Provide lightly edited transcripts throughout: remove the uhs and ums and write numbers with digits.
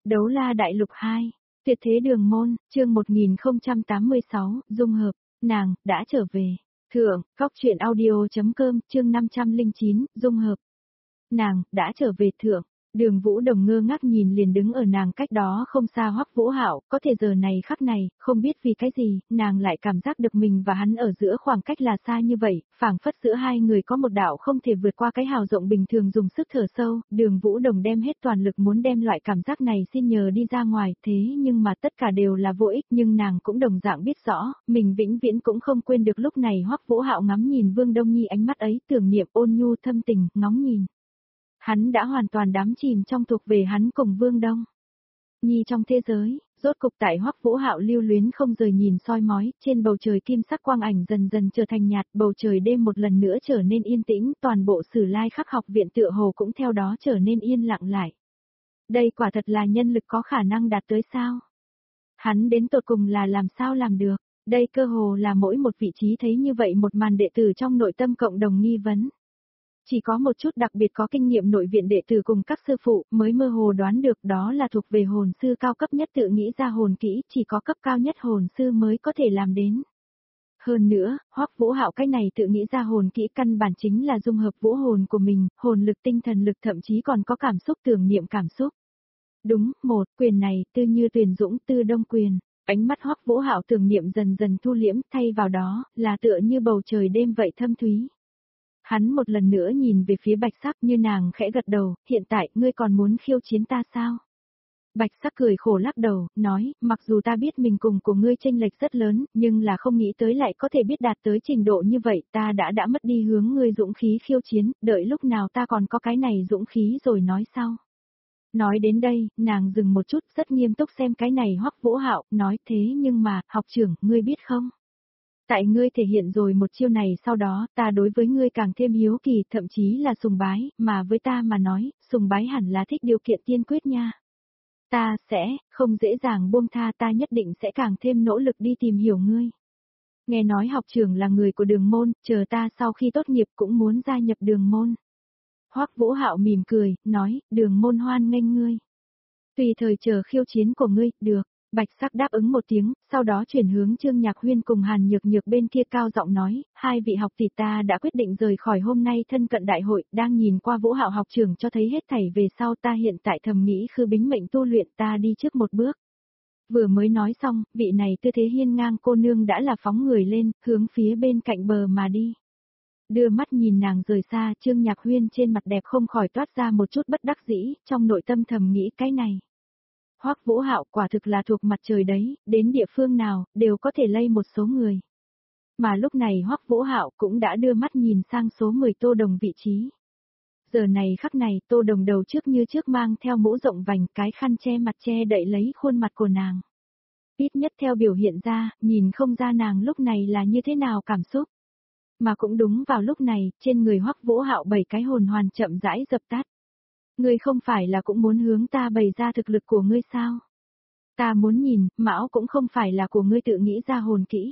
Đấu la đại lục 2, tuyệt thế đường môn, chương 1086, dung hợp, nàng, đã trở về. Thượng, góc truyện audio.com, chương 509, dung hợp. Nàng, đã trở về thượng. Đường Vũ Đồng ngơ ngác nhìn liền đứng ở nàng cách đó không xa Hoắc Vũ Hạo, có thể giờ này khắc này, không biết vì cái gì, nàng lại cảm giác được mình và hắn ở giữa khoảng cách là xa như vậy, phảng phất giữa hai người có một đạo không thể vượt qua cái hào rộng bình thường dùng sức thở sâu, Đường Vũ Đồng đem hết toàn lực muốn đem loại cảm giác này xin nhờ đi ra ngoài, thế nhưng mà tất cả đều là vô ích, nhưng nàng cũng đồng dạng biết rõ, mình vĩnh viễn cũng không quên được lúc này Hoắc Vũ Hạo ngắm nhìn Vương Đông Nhi ánh mắt ấy, tưởng niệm ôn nhu thâm tình, ngóng nhìn. Hắn đã hoàn toàn đắm chìm trong thuộc về hắn cùng Vương Đông Nhi trong thế giới, rốt cục tại Hoắc Vũ Hạo lưu luyến không rời nhìn soi mói, trên bầu trời kim sắc quang ảnh dần dần trở thành nhạt, bầu trời đêm một lần nữa trở nên yên tĩnh, toàn bộ Sử Lai Khắc học viện tựa hồ cũng theo đó trở nên yên lặng lại. Đây quả thật là nhân lực có khả năng đạt tới sao? Hắn đến tột cùng là làm sao làm được? Đây cơ hồ là mỗi một vị trí thấy như vậy một màn đệ tử trong nội tâm cộng đồng nghi vấn. Chỉ có một chút đặc biệt có kinh nghiệm nội viện đệ tử cùng các sư phụ mới mơ hồ đoán được đó là thuộc về hồn sư cao cấp nhất tự nghĩ ra hồn kỹ, chỉ có cấp cao nhất hồn sư mới có thể làm đến. Hơn nữa, Hoắc Vũ Hạo cái này tự nghĩ ra hồn kỹ căn bản chính là dung hợp vũ hồn của mình, hồn lực tinh thần lực thậm chí còn có cảm xúc tưởng niệm cảm xúc. Đúng, một quyền này, tư như Tuyền Dũng tư đông quyền. Ánh mắt Hoắc Vũ Hạo tưởng niệm dần dần thu liễm, thay vào đó là tựa như bầu trời đêm vậy thâm thúy. Hắn một lần nữa nhìn về phía Bạch Sắc như nàng khẽ gật đầu, hiện tại ngươi còn muốn khiêu chiến ta sao? Bạch Sắc cười khổ lắc đầu, nói, mặc dù ta biết mình cùng của ngươi chênh lệch rất lớn, nhưng là không nghĩ tới lại có thể biết đạt tới trình độ như vậy, ta đã mất đi hướng ngươi dũng khí khiêu chiến, đợi lúc nào ta còn có cái này dũng khí rồi nói sau. Nói đến đây, nàng dừng một chút, rất nghiêm túc xem cái này Hoắc Vũ Hạo, nói thế nhưng mà, học trưởng, ngươi biết không? Tại ngươi thể hiện rồi một chiêu này sau đó, ta đối với ngươi càng thêm hiếu kỳ, thậm chí là sùng bái, mà với ta mà nói, sùng bái hẳn là thích điều kiện tiên quyết nha. Ta sẽ, không dễ dàng buông tha, ta nhất định sẽ càng thêm nỗ lực đi tìm hiểu ngươi. Nghe nói học trưởng là người của đường môn, chờ ta sau khi tốt nghiệp cũng muốn gia nhập đường môn. Hoắc Vũ Hạo mỉm cười, nói, đường môn hoan nghênh ngươi. Tùy thời chờ khiêu chiến của ngươi, được. Bạch Sắc đáp ứng một tiếng, sau đó chuyển hướng Trương Nhạc Huyên cùng Hàn Nhược Nhược bên kia cao giọng nói, hai vị học tỷ ta đã quyết định rời khỏi hôm nay thân cận đại hội, đang nhìn qua Vũ Hạo học trưởng cho thấy hết thảy về sau ta hiện tại thầm nghĩ khư bính mệnh tu luyện ta đi trước một bước. Vừa mới nói xong, vị này tư thế hiên ngang cô nương đã là phóng người lên, hướng phía bên cạnh bờ mà đi. Đưa mắt nhìn nàng rời xa, Trương Nhạc Huyên trên mặt đẹp không khỏi toát ra một chút bất đắc dĩ, trong nội tâm thầm nghĩ cái này. Hoắc Vũ Hạo quả thực là thuộc mặt trời đấy, đến địa phương nào, đều có thể lây một số người. Mà lúc này Hoắc Vũ Hạo cũng đã đưa mắt nhìn sang số 10 Tô Đồng vị trí. Giờ này khắc này, Tô Đồng đầu trước như trước mang theo mũ rộng vành, cái khăn che mặt che đậy lấy khuôn mặt của nàng. Ít nhất theo biểu hiện ra, nhìn không ra nàng lúc này là như thế nào cảm xúc. Mà cũng đúng vào lúc này, trên người Hoắc Vũ Hạo 7 cái hồn hoàn chậm rãi dập tắt. Ngươi không phải là cũng muốn hướng ta bày ra thực lực của ngươi sao? Ta muốn nhìn, mão cũng không phải là của ngươi tự nghĩ ra hồn kỹ.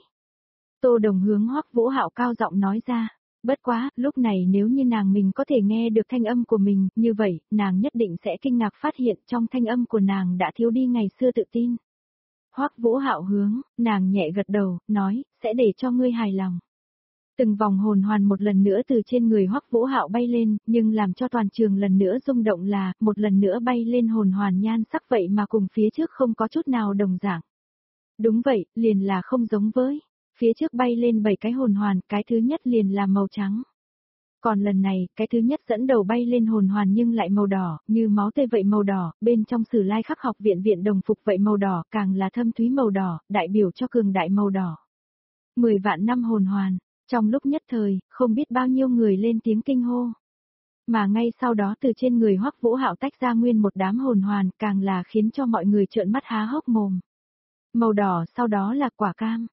Tô Đồng hướng Hoắc Vũ Hạo cao giọng nói ra. Bất quá, lúc này nếu như nàng mình có thể nghe được thanh âm của mình, như vậy, nàng nhất định sẽ kinh ngạc phát hiện trong thanh âm của nàng đã thiếu đi ngày xưa tự tin. Hoắc Vũ Hạo hướng, nàng nhẹ gật đầu, nói, sẽ để cho ngươi hài lòng. Từng vòng hồn hoàn một lần nữa từ trên người Hoắc Vũ Hạo bay lên, nhưng làm cho toàn trường lần nữa rung động là, một lần nữa bay lên hồn hoàn nhan sắc vậy mà cùng phía trước không có chút nào đồng dạng. Đúng vậy, liền là không giống với. Phía trước bay lên 7 cái hồn hoàn, cái thứ nhất liền là màu trắng. Còn lần này, cái thứ nhất dẫn đầu bay lên hồn hoàn nhưng lại màu đỏ, như máu tươi vậy màu đỏ, bên trong Sử Lai Khắc học viện viện đồng phục vậy màu đỏ, càng là thâm thúy màu đỏ, đại biểu cho cường đại màu đỏ. 10 vạn năm hồn hoàn. Trong lúc nhất thời, không biết bao nhiêu người lên tiếng kinh hô. Mà ngay sau đó từ trên người Hoắc Vũ Hạo tách ra nguyên một đám hồn hoàn, càng là khiến cho mọi người trợn mắt há hốc mồm. Màu đỏ sau đó là quả cam,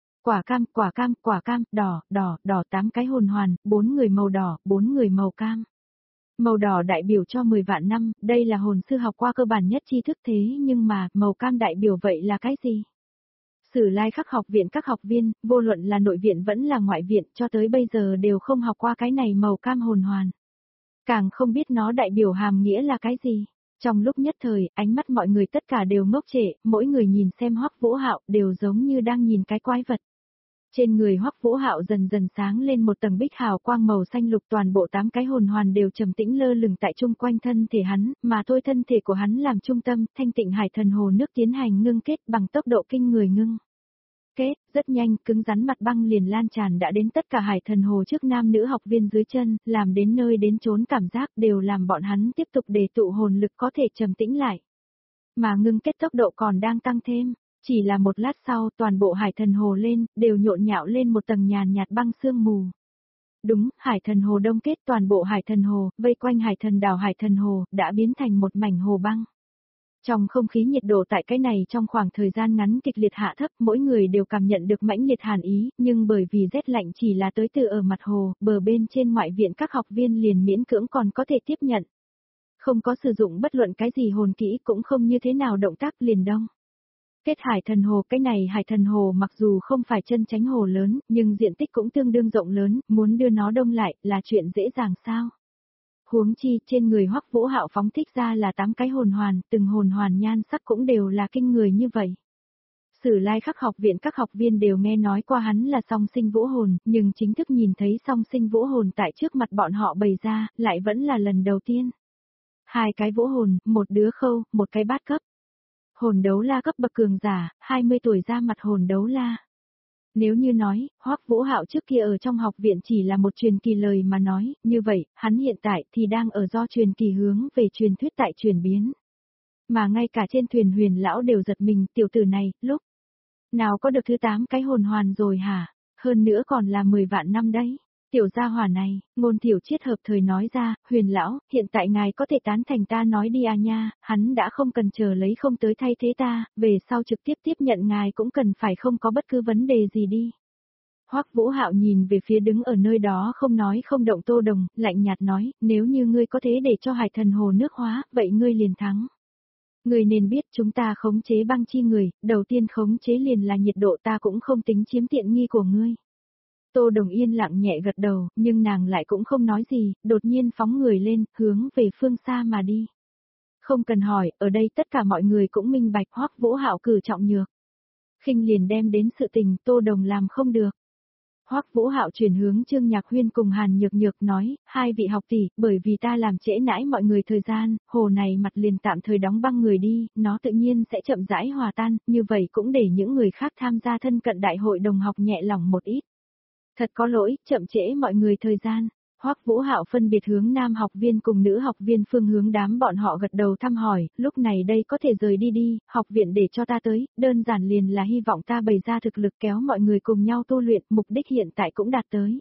đỏ, 8 cái hồn hoàn, 4 người màu đỏ, 4 người màu cam. Màu đỏ đại biểu cho 10 vạn năm, đây là hồn sư học qua cơ bản nhất tri thức thế nhưng mà, màu cam đại biểu vậy là cái gì? Sử Lai Khắc học viện các học viên, vô luận là nội viện vẫn là ngoại viện cho tới bây giờ đều không học qua cái này màu cam hồn hoàn. Càng không biết nó đại biểu hàm nghĩa là cái gì. Trong lúc nhất thời, ánh mắt mọi người tất cả đều ngốc trệ, mỗi người nhìn xem Hoắc Vũ Hạo đều giống như đang nhìn cái quái vật. Trên người Hoắc Vũ Hạo dần dần sáng lên một tầng bích hào quang màu xanh lục, toàn bộ 8 cái hồn hoàn đều trầm tĩnh lơ lửng tại chung quanh thân thể hắn, mà thôi thân thể của hắn làm trung tâm, thanh tịnh hải thần hồ nước tiến hành ngưng kết bằng tốc độ kinh người ngưng. Kết, rất nhanh, cứng rắn mặt băng liền lan tràn đã đến tất cả hải thần hồ trước nam nữ học viên dưới chân, làm đến nơi đến chốn cảm giác đều làm bọn hắn tiếp tục để tụ hồn lực có thể trầm tĩnh lại. Mà ngưng kết tốc độ còn đang tăng thêm. Chỉ là một lát sau, toàn bộ hải thần hồ lên, đều nhộn nhạo lên một tầng nhàn nhạt băng sương mù. Đúng, hải thần hồ đông kết, toàn bộ hải thần hồ, vây quanh hải thần đảo hải thần hồ, đã biến thành một mảnh hồ băng. Trong không khí nhiệt độ tại cái này trong khoảng thời gian ngắn kịch liệt hạ thấp, mỗi người đều cảm nhận được mãnh liệt hàn ý, nhưng bởi vì rét lạnh chỉ là tới từ ở mặt hồ, bờ bên trên ngoại viện các học viên liền miễn cưỡng còn có thể tiếp nhận. Không có sử dụng bất luận cái gì hồn kỹ, cũng không như thế nào động tác liền đông. Kết hải thần hồ, cái này hải thần hồ mặc dù không phải chân chánh hồ lớn, nhưng diện tích cũng tương đương rộng lớn, muốn đưa nó đông lại là chuyện dễ dàng sao. Huống chi, trên người Hoắc Vũ Hạo phóng thích ra là 8 cái hồn hoàn, từng hồn hoàn nhan sắc cũng đều là kinh người như vậy. Sử Lai Khắc học viện các học viên đều nghe nói qua hắn là song sinh vũ hồn, nhưng chính thức nhìn thấy song sinh vũ hồn tại trước mặt bọn họ bày ra, lại vẫn là lần đầu tiên. 2 cái vũ hồn, một đứa khâu, một cái bát cấp. Hồn đấu la cấp bậc cường giả, 20 tuổi ra mặt hồn đấu la. Nếu như nói, Hoắc Vũ Hạo trước kia ở trong học viện chỉ là một truyền kỳ lời mà nói, như vậy, hắn hiện tại thì đang ở do truyền kỳ hướng về truyền thuyết tại chuyển biến. Mà ngay cả trên thuyền Huyền lão đều giật mình, tiểu tử này, lúc nào có được thứ 8 cái hồn hoàn rồi hả? Hơn nữa còn là 10 vạn năm đấy. Tiểu gia hỏa này, Ngôn Tiểu Chiết hợp thời nói ra, Huyền lão, hiện tại ngài có thể tán thành ta nói đi à nha, hắn đã không cần chờ lấy không tới thay thế ta, về sau trực tiếp tiếp nhận ngài cũng cần phải không có bất cứ vấn đề gì đi. Hoắc Vũ Hạo nhìn về phía đứng ở nơi đó không nói không động Tô Đồng, lạnh nhạt nói, nếu như ngươi có thể để cho hải thần hồ nước hóa, vậy ngươi liền thắng. Ngươi nên biết chúng ta khống chế băng chi người, đầu tiên khống chế liền là nhiệt độ, ta cũng không tính chiếm tiện nghi của ngươi. Tô Đồng yên lặng nhẹ gật đầu, nhưng nàng lại cũng không nói gì, đột nhiên phóng người lên, hướng về phương xa mà đi. Không cần hỏi, ở đây tất cả mọi người cũng minh bạch Hoắc Vũ Hạo cử trọng nhược. Khinh liền đem đến sự tình, Tô Đồng làm không được. Hoắc Vũ Hạo chuyển hướng Trương Nhạc Huyên cùng Hàn Nhược Nhược nói, 2 vị học tỷ, bởi vì ta làm trễ nãi mọi người thời gian, hồ này mặt liền tạm thời đóng băng người đi, nó tự nhiên sẽ chậm rãi hòa tan, như vậy cũng để những người khác tham gia thân cận đại hội đồng học nhẹ lòng một ít. Thật có lỗi, chậm trễ mọi người thời gian. Hoắc Vũ Hạo phân biệt hướng nam học viên cùng nữ học viên phương hướng đám bọn họ gật đầu thăm hỏi, lúc này đây có thể rời đi đi, học viện để cho ta tới, đơn giản liền là hy vọng ta bày ra thực lực kéo mọi người cùng nhau tu luyện, mục đích hiện tại cũng đạt tới.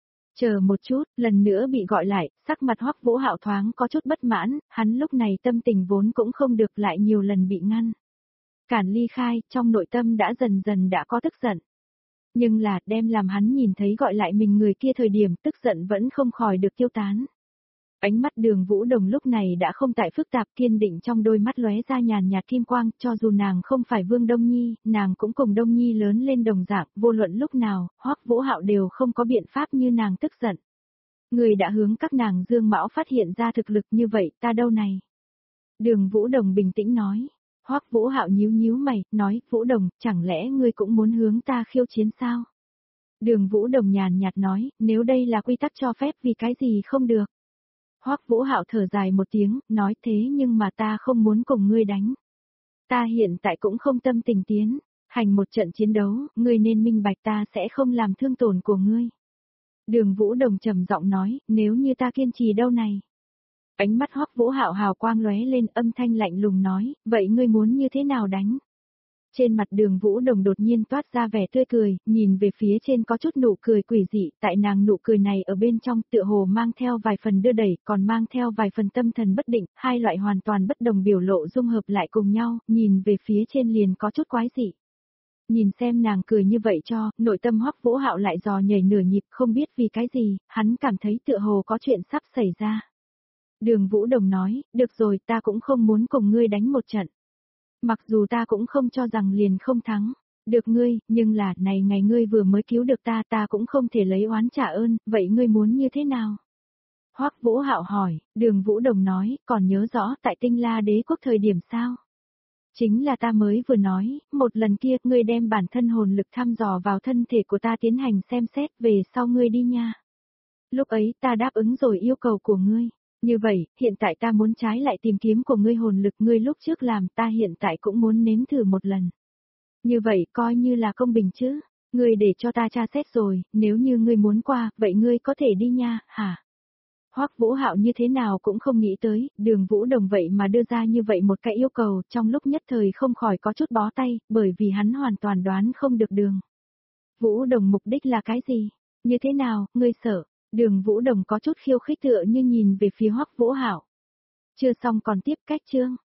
Chờ một chút, lần nữa bị gọi lại, sắc mặt Hoắc Vũ Hạo thoáng có chút bất mãn, hắn lúc này tâm tình vốn cũng không được lại nhiều lần bị ngăn. Cản ly khai, trong nội tâm đã dần dần đã có tức giận. Nhưng là, đem làm hắn nhìn thấy gọi lại mình người kia thời điểm, tức giận vẫn không khỏi được tiêu tán. Ánh mắt Đường Vũ Đồng lúc này đã không tại phức tạp, kiên định trong đôi mắt lóe ra nhàn nhạt kim quang, cho dù nàng không phải Vương Đông Nhi, nàng cũng cùng Đông Nhi lớn lên đồng dạng, vô luận lúc nào, Hoắc Vũ Hạo đều không có biện pháp như nàng tức giận. Người đã hướng các nàng Dương Mão phát hiện ra thực lực như vậy, ta đâu này? Đường Vũ Đồng bình tĩnh nói. Hoắc Vũ Hạo nhíu nhíu mày, nói, Vũ Đồng, chẳng lẽ ngươi cũng muốn hướng ta khiêu chiến sao? Đường Vũ Đồng nhàn nhạt nói, nếu đây là quy tắc cho phép vì cái gì không được? Hoắc Vũ Hạo thở dài một tiếng, nói thế nhưng mà ta không muốn cùng ngươi đánh. Ta hiện tại cũng không tâm tình tiến, hành một trận chiến đấu, ngươi nên minh bạch ta sẽ không làm thương tổn của ngươi. Đường Vũ Đồng trầm giọng nói, nếu như ta kiên trì đâu này? Ánh mắt Hoắc Vũ Hạo hào quang lóe lên, âm thanh lạnh lùng nói, vậy ngươi muốn như thế nào đánh? Trên mặt Đường Vũ Đồng đột nhiên toát ra vẻ tươi cười, nhìn về phía trên có chút nụ cười quỷ dị, tại nàng nụ cười này ở bên trong tựa hồ mang theo vài phần đưa đẩy, còn mang theo vài phần tâm thần bất định, hai loại hoàn toàn bất đồng biểu lộ dung hợp lại cùng nhau, nhìn về phía trên liền có chút quái dị. Nhìn xem nàng cười như vậy cho, nội tâm Hoắc Vũ Hạo lại dò nhảy nửa nhịp, không biết vì cái gì, hắn cảm thấy tựa hồ có chuyện sắp xảy ra. Đường Vũ Đồng nói, được rồi, ta cũng không muốn cùng ngươi đánh một trận. Mặc dù ta cũng không cho rằng liền không thắng, được ngươi, nhưng là, này ngày ngươi vừa mới cứu được ta, ta cũng không thể lấy oán trả ơn, vậy ngươi muốn như thế nào? Hoắc Vũ Hạo hỏi, Đường Vũ Đồng nói, còn nhớ rõ tại Tinh La Đế quốc thời điểm sao? Chính là ta mới vừa nói, một lần kia ngươi đem bản thân hồn lực thăm dò vào thân thể của ta tiến hành xem xét về sau ngươi đi nha. Lúc ấy ta đáp ứng rồi yêu cầu của ngươi. Như vậy, hiện tại ta muốn trái lại tìm kiếm của ngươi hồn lực ngươi lúc trước làm ta hiện tại cũng muốn nếm thử một lần. Như vậy coi như là công bình chứ. Ngươi để cho ta tra xét rồi, nếu như ngươi muốn qua, vậy ngươi có thể đi nha, hả? Hoắc Vũ Hạo như thế nào cũng không nghĩ tới, Đường Vũ Đồng vậy mà đưa ra như vậy một cái yêu cầu, trong lúc nhất thời không khỏi có chút bó tay, bởi vì hắn hoàn toàn đoán không được Đường Vũ Đồng mục đích là cái gì? Như thế nào, ngươi sợ? Đường Vũ Đồng có chút khiêu khích tựa như nhìn về phía Hoắc Vũ Hạo. Chưa xong còn tiếp cách chương.